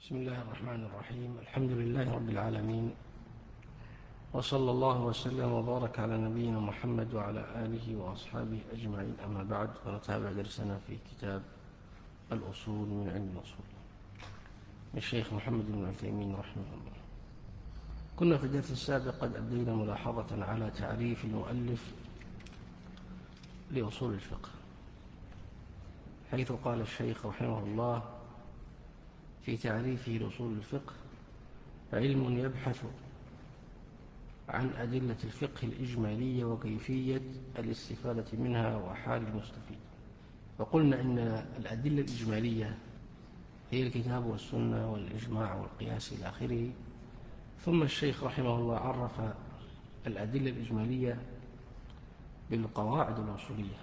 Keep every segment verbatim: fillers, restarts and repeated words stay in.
بسم الله الرحمن الرحيم. الحمد لله رب العالمين، وصلى الله وسلم وبارك على نبينا محمد وعلى آله وأصحابه أجمعين. أما بعد، فنتابع درسنا في كتاب الأصول من علم الأصول للشيخ محمد بن عثيمين رحمه الله. كنا في الدرس السابق قد أبدينا ملاحظة على تعريف المؤلف لأصول الفقه، حيث قال الشيخ رحمه الله في تعريفه لأصول الفقه: علم يبحث عن أدلة الفقه الإجمالية وكيفية الاستفادة منها وحال المستفيد. وقلنا إن الأدلة الإجمالية هي الكتاب والسنة والإجماع والقياس إلى آخره. ثم الشيخ رحمه الله عرف الأدلة الإجمالية بالقواعد الأصولية،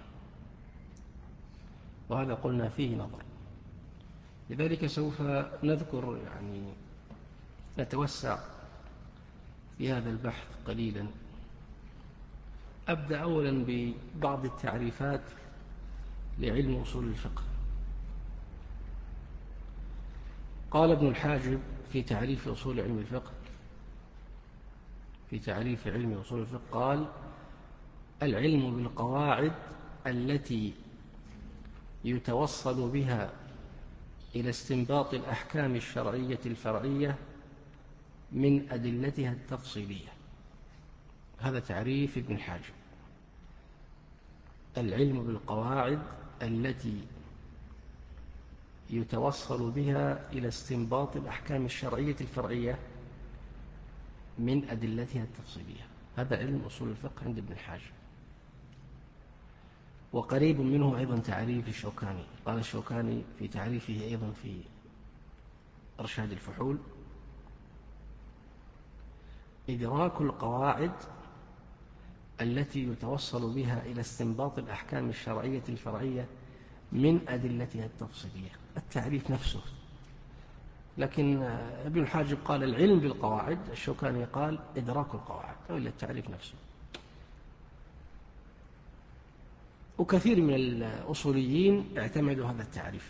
وهذا قلنا فيه نظر، لذلك سوف نذكر يعني نتوسع في هذا البحث قليلا. أبدأ أولا ببعض التعريفات لعلم أصول الفقه. قال ابن الحاجب في تعريف أصول علم الفقه في تعريف علم أصول الفقه قال: العلم بالقواعد التي يتوصل بها إلى استنباط الأحكام الشرعية الفرعية من أدلتها التفصيلية. هذا تعريف ابن الحاجب: العلم بالقواعد التي يتوصل بها إلى استنباط الأحكام الشرعية الفرعية من أدلتها التفصيلية. هذا علم أصول الفقه عند ابن الحاجب. وقريب منه أيضا تعريف الشوكاني. قال الشوكاني في تعريفه أيضا في إرشاد الفحول: إدراك القواعد التي يتوصل بها إلى استنباط الأحكام الشرعية الفرعية من أدلتها التفصيلية. التعريف نفسه، لكن ابن الحاجب قال العلم بالقواعد، الشوكاني قال إدراك القواعد، أو إلا التعريف نفسه. وكثير من الأصوليين اعتمدوا هذا التعريف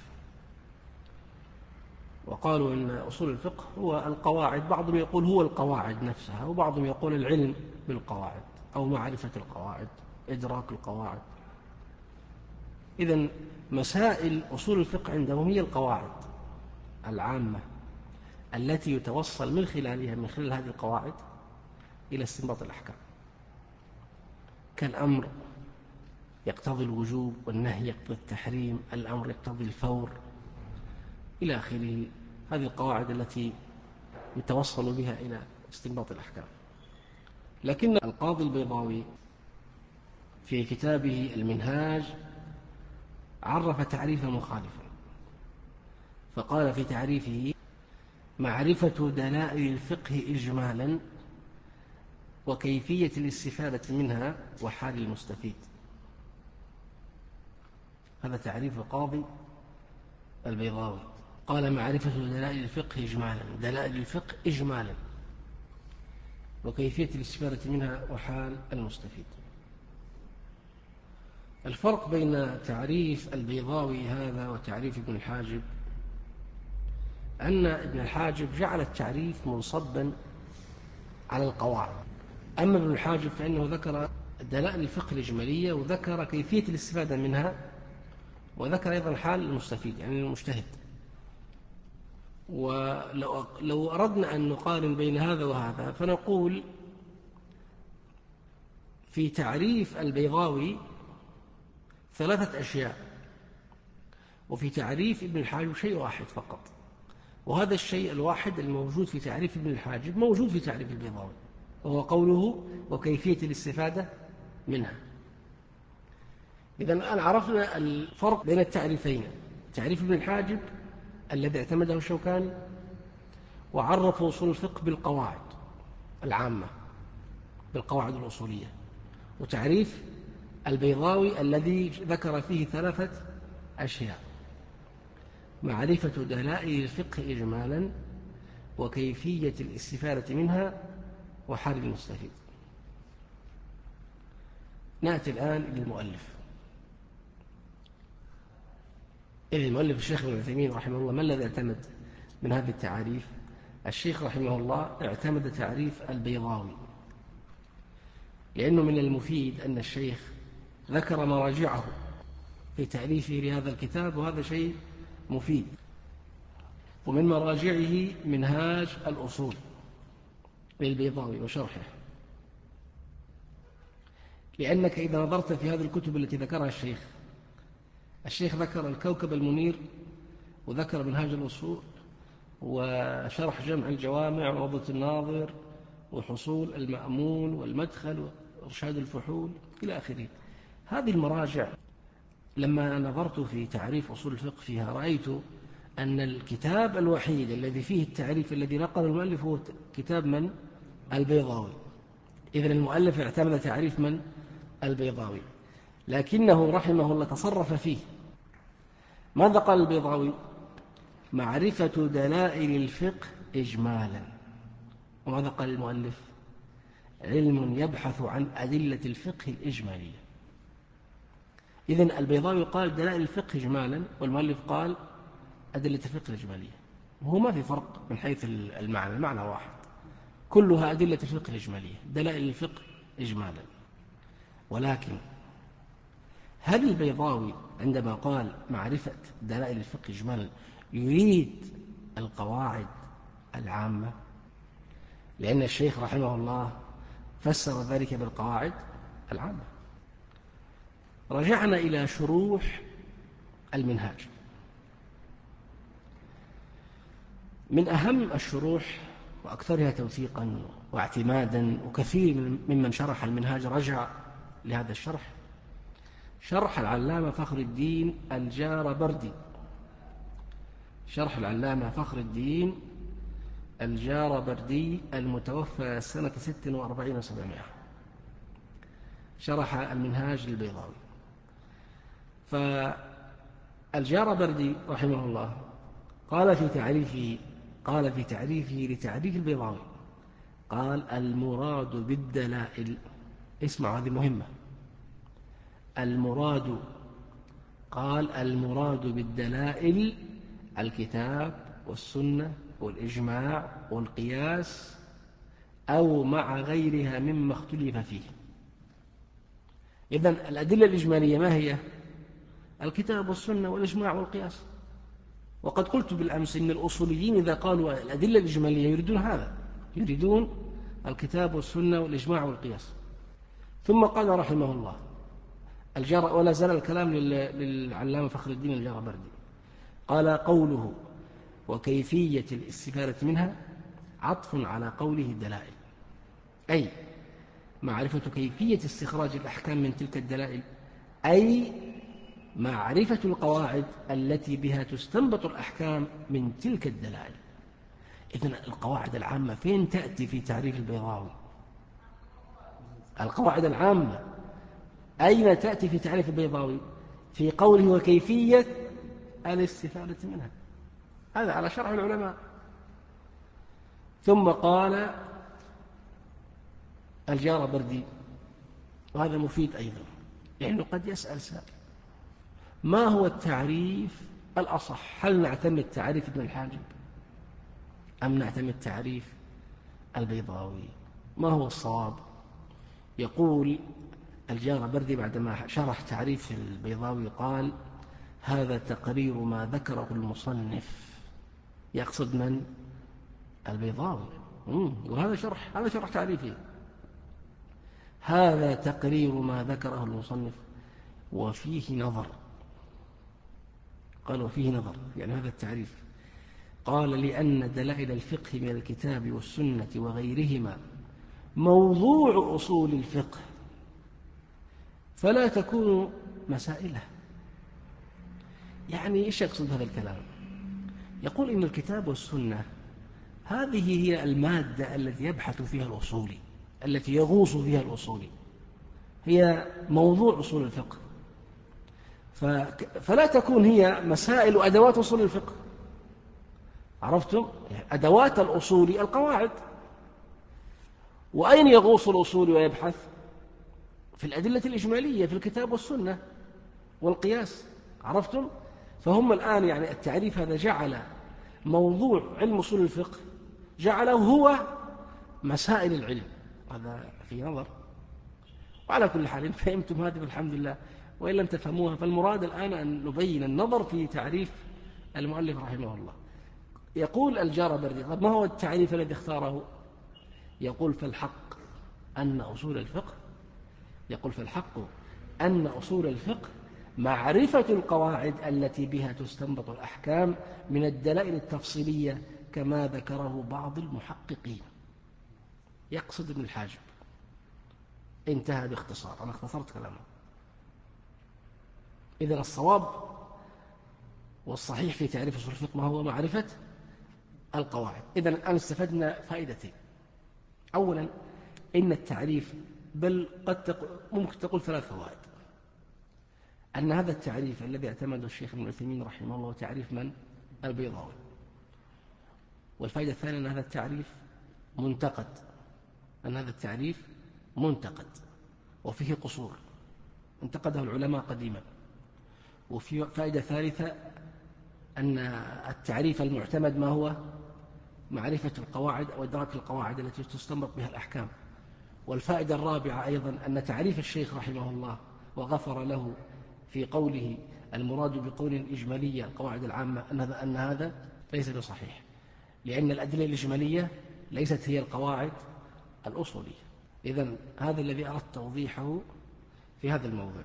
وقالوا إن أصول الفقه هو القواعد. بعضهم يقول هو القواعد نفسها، وبعضهم يقول العلم بالقواعد أو معرفة القواعد، إدراك القواعد. إذن مسائل أصول الفقه عندهم هي القواعد العامة التي يتوصل من خلالها من خلال هذه القواعد إلى استنباط الأحكام، كالأمر يقتضي الوجوب، والنهي يقتضي التحريم، الأمر يقتضي الفور إلى آخره. هذه القواعد التي يتوصل بها إلى استنباط الأحكام. لكن القاضي البيضاوي في كتابه المنهاج عرف تعريفا مخالفا، فقال في تعريفه: معرفة دلائل الفقه إجمالا وكيفية الاستفادة منها وحال المستفيد. هذا تعريف القاضي البيضاوي. قال: معرفة دلائل الفقه إجمالا، دلائل الفقه إجمالا، وكيفية الاستفادة منها وحال المستفيد. الفرق بين تعريف البيضاوي هذا وتعريف ابن الحاجب أن ابن الحاجب جعل التعريف منصبا على القواعد، أما ابن الحاجب فإنه ذكر دلائل الفقه الإجمالية، وذكر كيفية الاستفادة منها، وذكر أيضا حال المستفيد يعني المجتهد. ولو لو أردنا أن نقارن بين هذا وهذا فنقول في تعريف البيضاوي ثلاثة أشياء، وفي تعريف ابن الحاجب شيء واحد فقط، وهذا الشيء الواحد الموجود في تعريف ابن الحاجب موجود في تعريف البيضاوي، وهو قوله وكيفية الاستفادة منها. إذن الآن عرفنا الفرق بين التعريفين: تعريف ابن الحاجب الذي اعتمده الشوكاني وعرف أصول الفقه بالقواعد العامة، بالقواعد الأصولية، وتعريف البيضاوي الذي ذكر فيه ثلاثة أشياء: معرفة دلائل الفقه إجمالا، وكيفية الاستفادة منها، وحال المستفيد. نأتي الآن للمؤلف. إذن المؤلف الشيخ ابن عثيمين رحمه الله ما الذي اعتمد؟ من هذه التعاريف الشيخ رحمه الله اعتمد تعريف البيضاوي، لأنه من المفيد أن الشيخ ذكر مراجعه في تأليفه لهذا الكتاب، وهذا شيء مفيد. ومن مراجعه منهاج الأصول للبيضاوي وشرحه، لأنك إذا نظرت في هذه الكتب التي ذكرها الشيخ الشيخ ذكر الكوكب المنير، وذكر منهاج الأصول، وشرح جمع الجوامع، وروضة الناظر، وحصول المأمول، والمدخل، وإرشاد الفحول إلى آخره. هذه المراجع لما نظرت في تعريف أصول الفقه فيها رأيت أن الكتاب الوحيد الذي فيه التعريف الذي نقل المؤلف هو كتاب من؟ البيضاوي. إذن المؤلف اعتمد تعريف من؟ البيضاوي، لكنه رحمه الله تصرف فيه. ماذا قال البيضاوي؟ معرفة دلائل الفقه إجمالا. وماذا قال المؤلف؟ علم يبحث عن أدلة الفقه الإجمالية. إذن البيضاوي قال دلائل الفقه إجمالا، والمؤلف قال أدلة الفقه الإجمالية. وهو ما في فرق من حيث المعنى، المعنى واحد، كلها أدلة الفقه الإجمالية، دلائل الفقه إجمالا. ولكن هل البيضاوي عندما قال معرفة دلائل الفقه إجمالا يريد القواعد العامة؟ لأن الشيخ رحمه الله فسر ذلك بالقواعد العامة. رجعنا إلى شروح المنهاج. من أهم الشروح وأكثرها توثيقا واعتمادا، وكثير ممن شرح المنهاج رجع لهذا الشرح، شرح العلامة فخر الدين الجاربردي، شرح العلامة فخر الدين الجاربردي المتوفى سنة ست وأربعين وسبعمائة، شرح المنهاج للبيضاوي. فالجاربردي رحمه الله قال في تعريفه قال في تعريفه لتعريف البيضاوي، قال المراد بالدلائل، اسمع هذه مهمة، المراد قال المراد بالدلائل الكتاب والسنة والإجماع والقياس أو مع غيرها مما اختلف فيه. إذن الأدلة الإجمالية ما هي؟ الكتاب والسنة والإجماع والقياس. وقد قلت بالأمس إن الأصوليين إذا قالوا الأدلة الإجمالية يريدون هذا، يريدون الكتاب والسنة والإجماع والقياس. ثم قال رحمه الله الجار، ولا زال الكلام للعلامة فخر الدين الجاربردي، قال قوله وكيفية الاستفادة منها عطف على قوله الدلائل، أي معرفة كيفية استخراج الأحكام من تلك الدلائل، أي معرفة القواعد التي بها تستنبط الأحكام من تلك الدلائل. إذن القواعد العامة فين تأتي في تعريف البيضاوي؟ القواعد العامة أين تأتي في تعريف البيضاوي؟ في قوله وكيفية الاستفادة منها، هذا على شرح العلماء. ثم قال الجاربردي، وهذا مفيد أيضا لأنه قد يسأل سائل، ما هو التعريف الأصح؟ هل نعتمد تعريف ابن الحاجب أم نعتمد تعريف البيضاوي؟ ما هو الصواب؟ يقول الجاربردي بعدما شرح تعريف البيضاوي قال هذا تقرير ما ذكره المصنف، يقصد من؟ البيضاوي. وهذا شرح هذا شرح تعريفه، هذا تقرير ما ذكره المصنف وفيه نظر. قال وفيه نظر يعني هذا التعريف، قال لأن دلائل الفقه من الكتاب والسنة وغيرهما موضوع أصول الفقه فلا تكون مسائله. يعني إيش يقصد هذا الكلام؟ يقول إن الكتاب والسنة هذه هي المادة التي يبحث فيها الأصولي، التي يغوص فيها الأصولي، هي موضوع أصول الفقه، فلا تكون هي مسائل وأدوات أصول الفقه. عرفتم؟ أدوات الأصول القواعد. وأين يغوص الأصول ويبحث؟ في الأدلة الإجمالية في الكتاب والسنة والقياس. عرفتم؟ فهم الآن يعني التعريف هذا جعل موضوع علم أصول الفقه جعله هو مسائل العلم، هذا في نظر. وعلى كل حال إن فهمتم هذه فالحمد لله، وإن لم تفهموها فالمراد الآن أن نبين النظر في تعريف المؤلف رحمه الله. يقول الجاربردي: طب ما هو التعريف الذي اختاره؟ يقول: فالحق أن أصول الفقه يقول فالحق أن أصول الفقه معرفة القواعد التي بها تستنبط الأحكام من الدلائل التفصيلية كما ذكره بعض المحققين. يقصد ابن الحاجب. انتهى باختصار، أنا اختصرت كلامه. إذن الصواب والصحيح في تعريف أصول الفقه ما هو؟ معرفة القواعد. إذن الآن استفدنا فائدتين. أولا، إن التعريف، بل قد تقول ممكن تقول ثلاث فوائد. أن هذا التعريف الذي اعتمده الشيخ ابن عثيمين رحمه الله تعريف من؟ البيضاوي. والفائدة الثانية أن هذا التعريف منتقد أن هذا التعريف منتقد وفيه قصور انتقده العلماء قديما. وفي فائدة ثالثة أن التعريف المعتمد ما هو؟ معرفة القواعد أو إدراك القواعد التي تستنبط بها الأحكام. والفائدة الرابعة أيضا أن تعريف الشيخ رحمه الله وغفر له في قوله المراد بقول الإجمالية القواعد العامة أن هذا ليس بصحيح، لأن الأدلة الإجمالية ليست هي القواعد الأصولية. إذن هذا الذي أردت توضيحه في هذا الموضوع.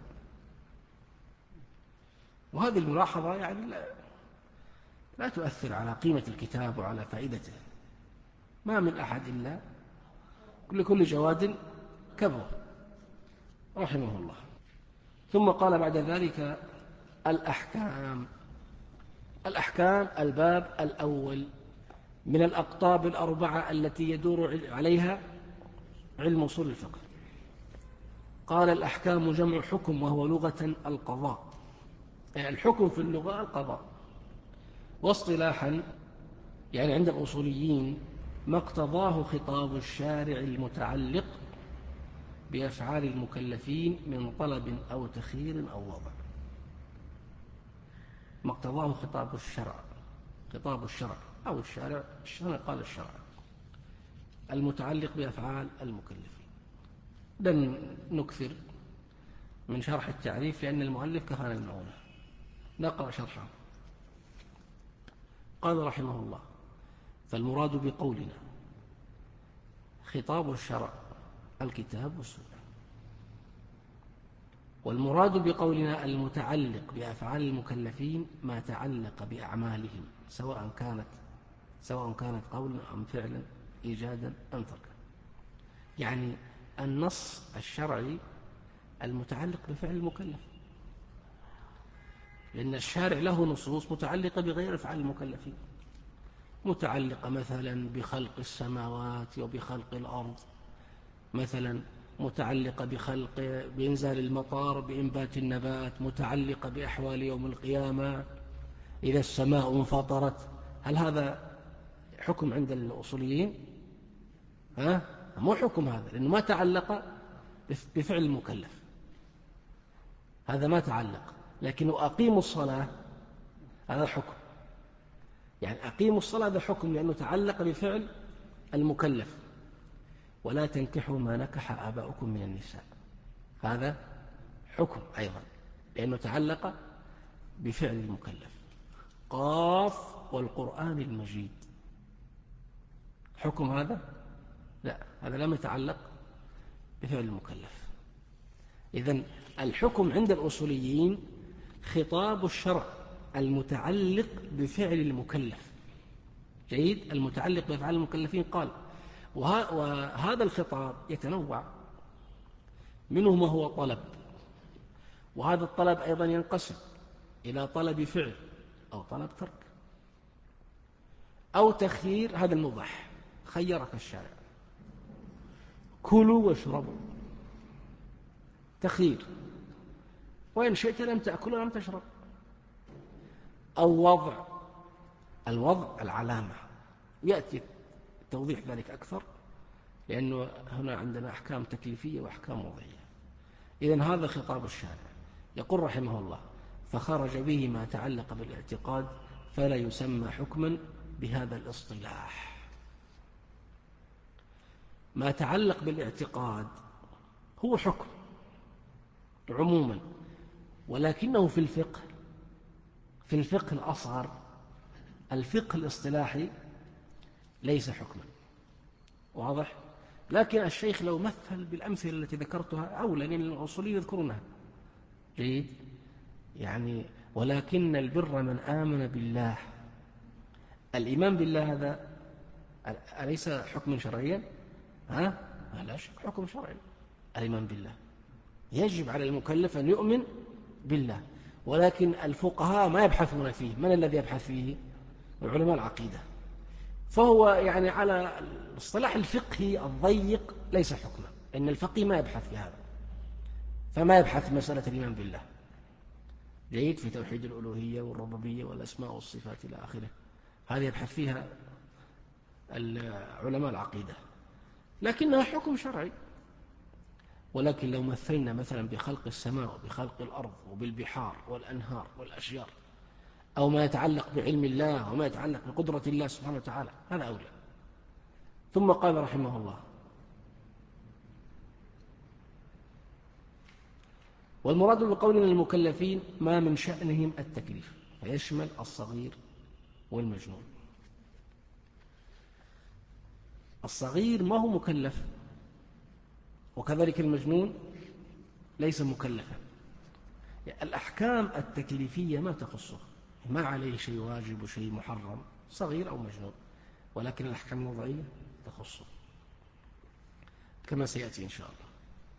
وهذه الملاحظة يعني لا, لا تؤثر على قيمة الكتاب وعلى فائدته. ما من أحد إلا لكل جواد كبر رحمه الله. ثم قال بعد ذلك: الأحكام. الأحكام الباب الأول من الأقطاب الأربعة التي يدور عليها علم أصول الفقه. قال: الأحكام جمع حكم، وهو لغة القضاء. يعني الحكم في اللغة القضاء، واصطلاحا يعني عند الأصوليين ما اقتضاه خطاب الشارع المتعلق بأفعال المكلفين من طلب أو تخيير أو وضع. ما اقتضاه خطاب الشرع خطاب الشرع أو الشارع الشرع قال الشرع المتعلق بأفعال المكلفين. لن نكثر من شرح التعريف لأن المؤلف كفانا المعونة. نقرأ شرحه. قال رحمه الله: فالمراد بقولنا خطاب الشرع الكتاب والسنة. والمراد بقولنا المتعلق بأفعال المكلفين ما تعلق بأعمالهم، سواء كانت سواء كانت قولا أم فعلا، إيجادا أم تركا. يعني النص الشرعي المتعلق بفعل المكلف، لأن الشارع له نصوص متعلقة بغير أفعال المكلفين، متعلقة مثلا بخلق السماوات وبخلق الأرض، مثلا متعلقة بخلق بإنزال المطر بإنبات النبات، متعلقة بأحوال يوم القيامة إذا السماء انفطرت. هل هذا حكم عند الأصوليين؟ ها؟ مو حكم هذا، لأنه ما تعلق بفعل المكلف، هذا ما تعلق. لكن أقيموا الصلاة هذا حكم، يعني أقيموا الصلاة هذا حكم لأنه تعلق بفعل المكلف. ولا تنكحوا ما نكح آباؤكم من النساء، هذا حكم أيضا لأنه تعلق بفعل المكلف. قاف والقرآن المجيد حكم هذا؟ لا، هذا لم يتعلق بفعل المكلف. إذن الحكم عند الأصوليين خطاب الشرع المتعلق بفعل المكلف. جيد، المتعلق بأفعال المكلفين. قال: وهذا الخطاب يتنوع، منه ما هو طلب، وهذا الطلب أيضا ينقسم إلى طلب فعل أو طلب ترك أو تخيير. هذا المباح، خيرك الشارع: كلوا واشربوا، تخيير، وإن شئت لم تأكل ولم تشرب. أو وضع، الوضع العلامة، يأتي توضيح ذلك أكثر لأنه هنا عندنا أحكام تكليفية وأحكام وضعية. إذن هذا خطاب الشارع. يقول رحمه الله: فخرج به ما تعلق بالاعتقاد فلا يسمى حكما بهذا الاصطلاح. ما يتعلق بالاعتقاد هو حكم عموما، ولكنه في الفقه في الفقه الأصغر، الفقه الاصطلاحي، ليس حكما. واضح؟ لكن الشيخ لو مثل بالأمثلة التي ذكرتها أولى، لأن الأصوليين يذكرونها جيد، يعني ولكن البر من آمن بالله. الإيمان بالله هذا أليس حكم شرعيا؟ ها؟ لا شك حكم شرعي. الإيمان بالله يجب على المكلف أن يؤمن بالله، ولكن الفقهاء ما يبحثون فيه. من الذي يبحث فيه؟ علماء العقيدة. فهو يعني على الصلاح الفقهي الضيق ليس حكما، إن الفقيه ما يبحث في هذا، فما يبحث في مسألة الإيمان بالله جيد، في توحيد الألوهية والربوبية والأسماء والصفات إلى آخره، هذه يبحث فيها علماء العقيدة، لكنها حكم شرعي. ولكن لو مثلنا مثلا بخلق السماء وبخلق الأرض وبالبحار والأنهار والأشجار، أو ما يتعلق بعلم الله وما يتعلق بقدرة الله سبحانه وتعالى، هذا أولى. ثم قال رحمه الله: والمراد بقولنا المكلفين ما من شأنهم التكليف، فيشمل الصغير والمجنون. الصغير ما هو مكلف، وكذلك المجنون ليس مكلفا. الأحكام التكليفية ما تخصه، ما عليه شيء واجب وشيء محرم، صغير أو مجنون، ولكن الأحكام الوضعية تخصه كما سيأتي إن شاء الله.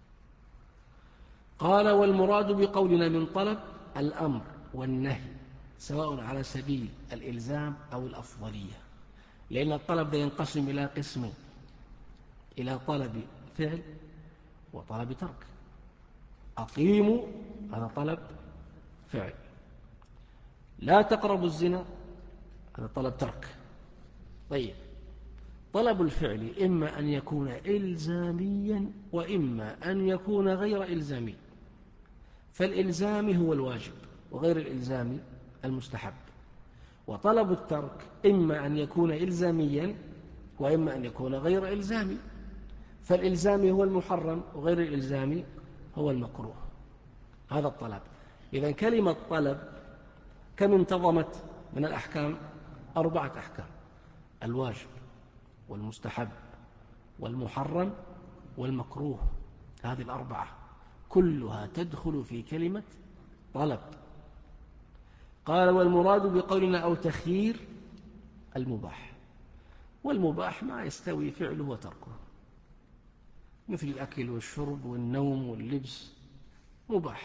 قال: والمراد بقولنا من طلب الأمر والنهي، سواء على سبيل الإلزام أو الأفضلية، لأن الطلب ينقسم إلى قسمين: إلى طلب فعل وطلب ترك. أقيموا هذا طلب فعل، لا تقربوا الزنا هذا طلب ترك. طيب، طلب الفعل إما أن يكون إلزاميا وإما أن يكون غير إلزامي. فالإلزامي هو الواجب، وغير الإلزامي المستحب. وطلب الترك إما أن يكون إلزاميا وإما أن يكون غير إلزامي. فالإلزامي هو المحرم، وغير الإلزامي هو المكروه. هذا الطلب. إذن كلمة طلب كم انتظمت من الأحكام؟ أربعة أحكام: الواجب والمستحب والمحرم والمكروه. هذه الأربعة كلها تدخل في كلمة طلب. قال: والمراد بقولنا أو تخيير المباح. والمباح ما يستوي فعله وتركه، مثل الأكل والشرب والنوم واللبس مباح.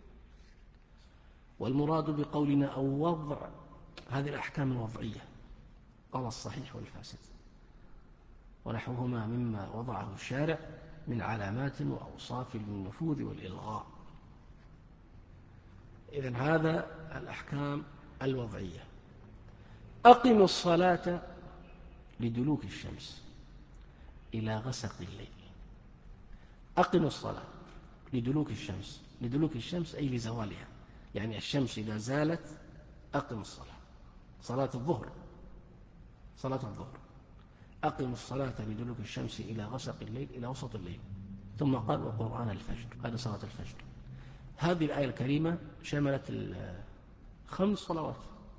والمراد بقولنا أو وضع، هذه الأحكام الوضعية، قال الصحيح والفاسد ونحوهما مما وضعه الشارع من علامات وأوصاف للنفوذ والإلغاء. إذن هذا الأحكام الوضعية. أقم الصلاة لدلوك الشمس إلى غسق الليل. أقم الصلاة لدلوك الشمس، لدلوك الشمس أي لزوالها، يعني الشمس إذا زالت أقم الصلاة، صلاة الظهر صلاة الظهر أقم الصلاة لدلوك الشمس إلى غسق الليل، إلى وسط الليل. ثم قال: وقرآن الفجر، هذا صلاة الفجر. هذه الآية الكريمة شملت خمس صلوات.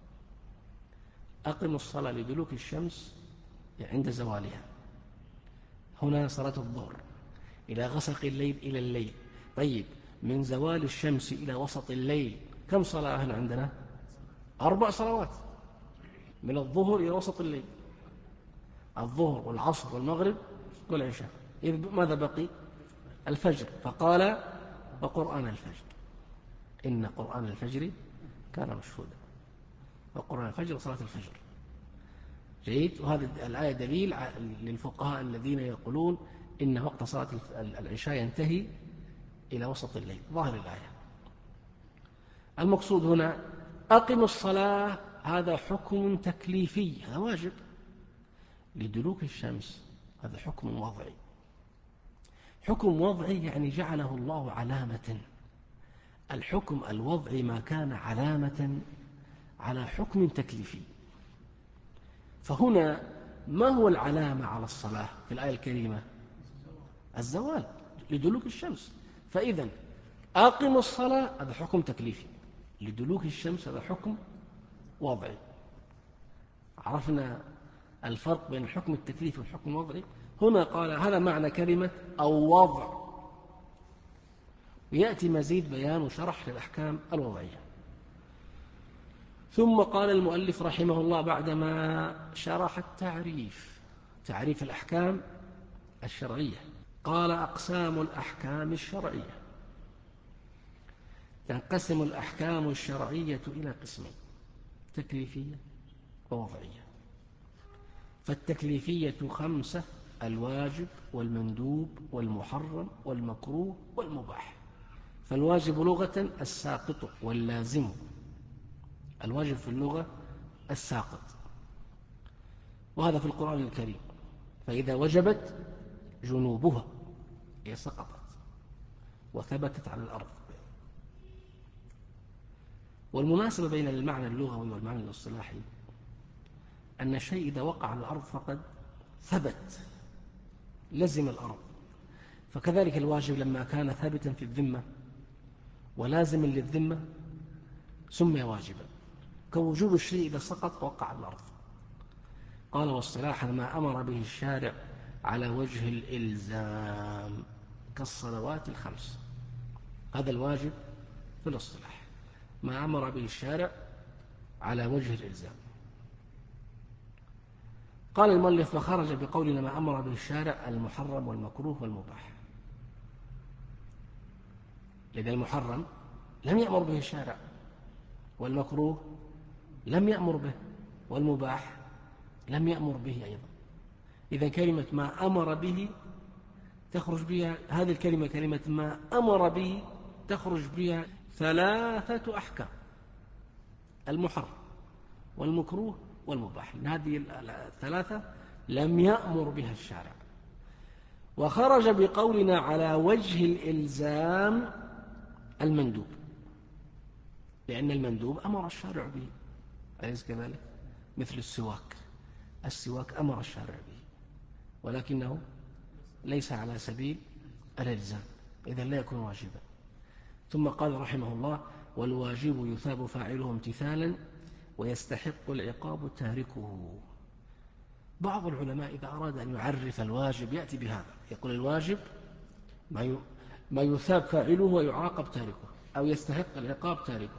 أقم الصلاة لدلوك الشمس عند زوالها، هنا صلاة الظهر، إلى غسق الليل إلى الليل. طيب، من زوال الشمس إلى وسط الليل كم صلاة هنا عندنا؟ أربع صلوات، من الظهر إلى وسط الليل، الظهر والعصر والمغرب والعشاء. إذ ماذا بقي؟ الفجر. فقال: وقرآن الفجر إن قرآن الفجر كان مشهودا. وقرآن الفجر صلاة الفجر. جيد. وهذه الآية دليل للفقهاء الذين يقولون إن وقت صلاة العشاء ينتهي إلى وسط الليل، ظاهر الآية. المقصود هنا أقم الصلاة، هذا حكم تكليفي، هذا واجب. لدلوك الشمس هذا حكم وضعي. حكم وضعي يعني جعله الله علامة. الحكم الوضعي ما كان علامة على حكم تكليفي. فهنا ما هو العلامة على الصلاة في الآية الكريمة؟ الزوال لدلوك الشمس. فإذا أقم الصلاة هذا حكم تكليفي، لدلوك الشمس هذا حكم وضعي. عرفنا الفرق بين الحكم التكليفي والحكم الوضعي. هنا قال هذا معنى كلمة أو وضع، ويأتي مزيد بيان وشرح للأحكام الوضعية. ثم قال المؤلف رحمه الله بعدما شرح التعريف، تعريف الأحكام الشرعية، قال أقسام الأحكام الشرعية. تنقسم الأحكام الشرعية إلى قسمين: تكليفية ووضعية. فالتكليفية خمسة: الواجب والمندوب والمحرم والمكروه والمباح. فالواجب لغة الساقط واللازم، الواجب في اللغة الساقط، وهذا في القرآن الكريم: فإذا وجبت جنوبها هي سقطت وثبتت على الأرض. والمناسبة بين المعنى اللغوي والمعنى الاصطلاحي أن الشيء إذا وقع على الأرض فقد ثبت، لزم الأرض. فكذلك الواجب لما كان ثابتا في الذمة ولازما للذمة سمي واجبا، كوجوب الشيء إذا سقط وقع على الأرض. قال واصطلاحا ما أمر به الشارع على وجه الإلزام كالصلوات الخمس، هذا الواجب في الاصطلاح، ما أمر به الشارع على وجه الإلزام. قال المؤلف فخرج بقولنا ما أمر به الشارع المحرم والمكروه والمباح، لأن المحرم لم يأمر به الشارع، والمكروه لم يأمر به، والمباح لم يأمر به أيضا. إذا كلمة ما أمر به تخرج بها هذه الكلمة، كلمة ما أمر به تخرج بها ثلاثة أحكام: المحرم والمكروه والمباح. هذه الثلاثة لم يأمر بها الشارع. وخرج بقولنا على وجه الإلزام المندوب، لأن المندوب أمر الشارع به، أليس كذلك؟ مثل السواك، السواك أمر الشارع به ولكنه ليس على سبيل الإلزام، إذن لا يكون واجبا. ثم قال رحمه الله والواجب يثاب فاعله امتثالا ويستحق العقاب تاركه. بعض العلماء إذا أراد أن يعرف الواجب يأتي بهذا، يقول الواجب ما يثاب فاعله ويعاقب تاركه، أو يستحق العقاب تاركه.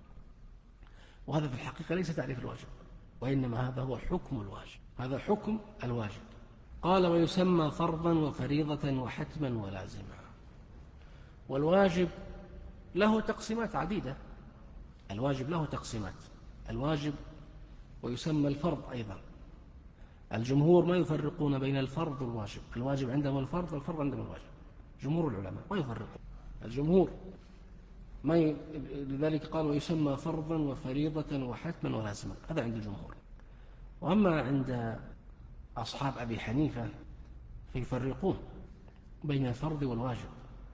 وهذا في الحقيقة ليس تعريف الواجب، وإنما هذا هو حكم الواجب، هذا حكم الواجب. قال ويسمى فرضا وفريضة وحتما ولازما. والواجب له تقسيمات عديدة، الواجب له تقسيمات، الواجب ويسمى الفرض أيضا. الجمهور ما يفرقون بين الفرض والواجب، الواجب عندهم الفرض والفرض عندهم الواجب، جمهور العلماء ما يفرقون، الجمهور ما ي... لذلك قال ويسمى فرضا وفريضة وحتما ولازما، هذا عند الجمهور. وأما عند أصحاب أبي حنيفة فيفرقون بين الفرض والواجب،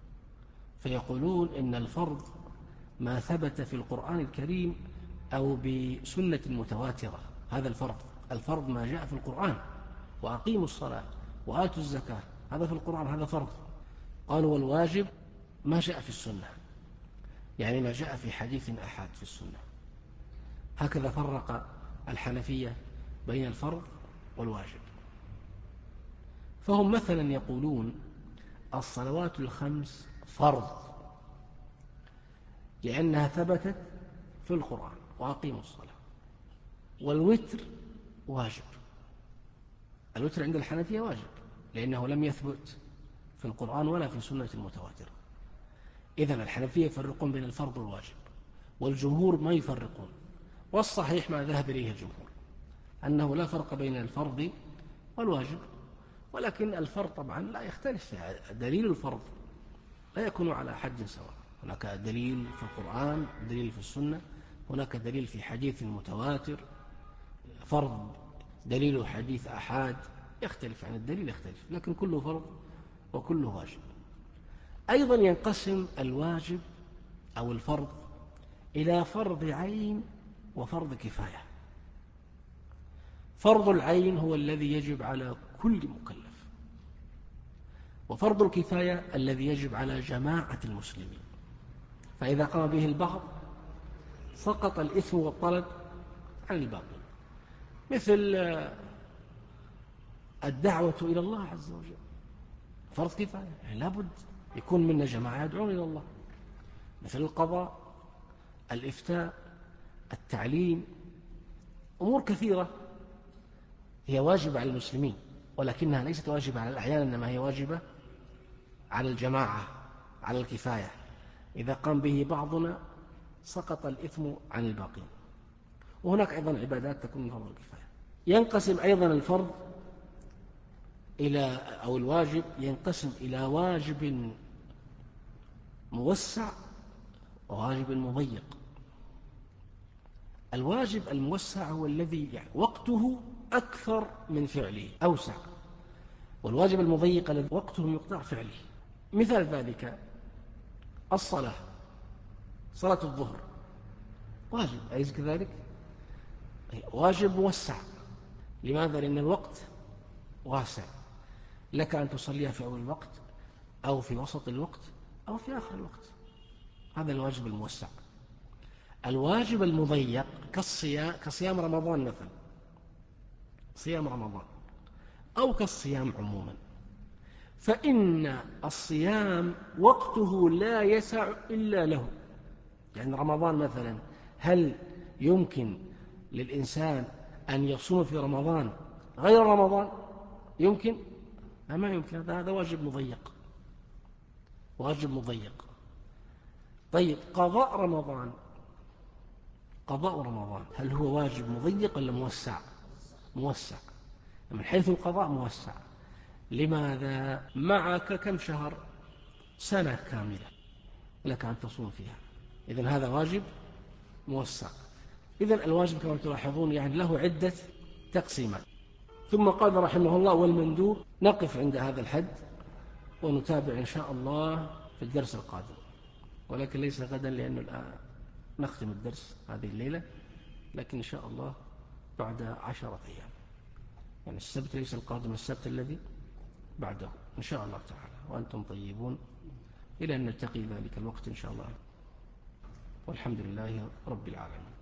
فيقولون إن الفرض ما ثبت في القرآن الكريم أو بسنة متواترة، هذا الفرض. الفرض ما جاء في القرآن: وأقيموا الصلاة وآتوا الزكاة، هذا في القرآن، هذا فرض. قالوا والواجب ما جاء في السنة، يعني ما جاء في حديث أحد في السنة. هكذا فرق الحنفية بين الفرض والواجب. فهم مثلا يقولون الصلوات الخمس فرض لأنها ثبتت في القرآن وأقيموا الصلاة، والوتر واجب، الوتر عند الحنفية واجب لأنه لم يثبت في القرآن ولا في سنة المتواترة. إذن الحنفية يفرقون بين الفرض والواجب، والجمهور ما يفرقون. والصحيح ما ذهب إليه الجمهور أنه لا فرق بين الفرض والواجب، ولكن الفرض طبعا لا يختلف، دليل الفرض لا يكون على حد سواء، هناك دليل في القرآن، دليل في السنة، هناك دليل في حديث متواتر، فرض دليل حديث أحاد يختلف عن الدليل يختلف، لكن كله فرض وكله واجب. أيضا ينقسم الواجب أو الفرض إلى فرض عين وفرض كفاية. فرض العين هو الذي يجب على كل مكلف، وفرض الكفاية الذي يجب على جماعة المسلمين، فإذا قام به البعض سقط الإثم والطلب عن الباقي. مثل الدعوة إلى الله عز وجل فرض كفاية، يعني لابد يكون منا جماعة يدعون إلى الله، مثل القضاء، الإفتاء، التعليم، أمور كثيرة هي واجبة على المسلمين، ولكنها ليست واجبة على الأعيان، إنما هي واجبة على الجماعة، على الكفاية. إذا قام به بعضنا سقط الإثم عن الباقين. وهناك أيضا عبادات تكون من فرض الكفاية. ينقسم أيضا الفرض إلى أو الواجب ينقسم إلى واجب موسع وواجب مضيق. الواجب الموسع هو الذي يعني وقته أكثر من فعله، أوسع، والواجب المضيق الذي وقته مقدار فعله. مثال ذلك الصلاة، صلاة الظهر واجب، أليس كذلك؟ واجب موسع. لماذا؟ لأن الوقت واسع، لك أن تصليها في أول الوقت أو في وسط الوقت أو في آخر الوقت، هذا الواجب الموسع. الواجب المضيق كالصيام، كصيام رمضان مثلا، صيام رمضان، أو كالصيام عموما، فإن الصيام وقته لا يسع إلا له. يعني رمضان مثلا، هل يمكن للإنسان أن يصوم في رمضان غير رمضان؟ يمكن؟ ما يمكن. هذا واجب مضيق، واجب مضيق. طيب قضاء رمضان، قضاء رمضان هل هو واجب مضيق ولا موسع؟ موسع، من حيث القضاء موسع. لماذا؟ معك كم شهر؟ سنة كاملة لك أن تصوم فيها، إذن هذا واجب موسع. إذن الواجب كما تلاحظون يعني له عدة تقسيمات. ثم قال رحمه الله: والمندوب. نقف عند هذا الحد ونتابع إن شاء الله في الدرس القادم، ولكن ليس غدا لأنه الآن نختم الدرس هذه الليلة، لكن إن شاء الله بعد عشرة أيام، يعني السبت ليس القادم، السبت الذي بعده إن شاء الله تعالى، وأنتم طيبون إلى أن نلتقي ذلك الوقت إن شاء الله، والحمد لله رب العالمين.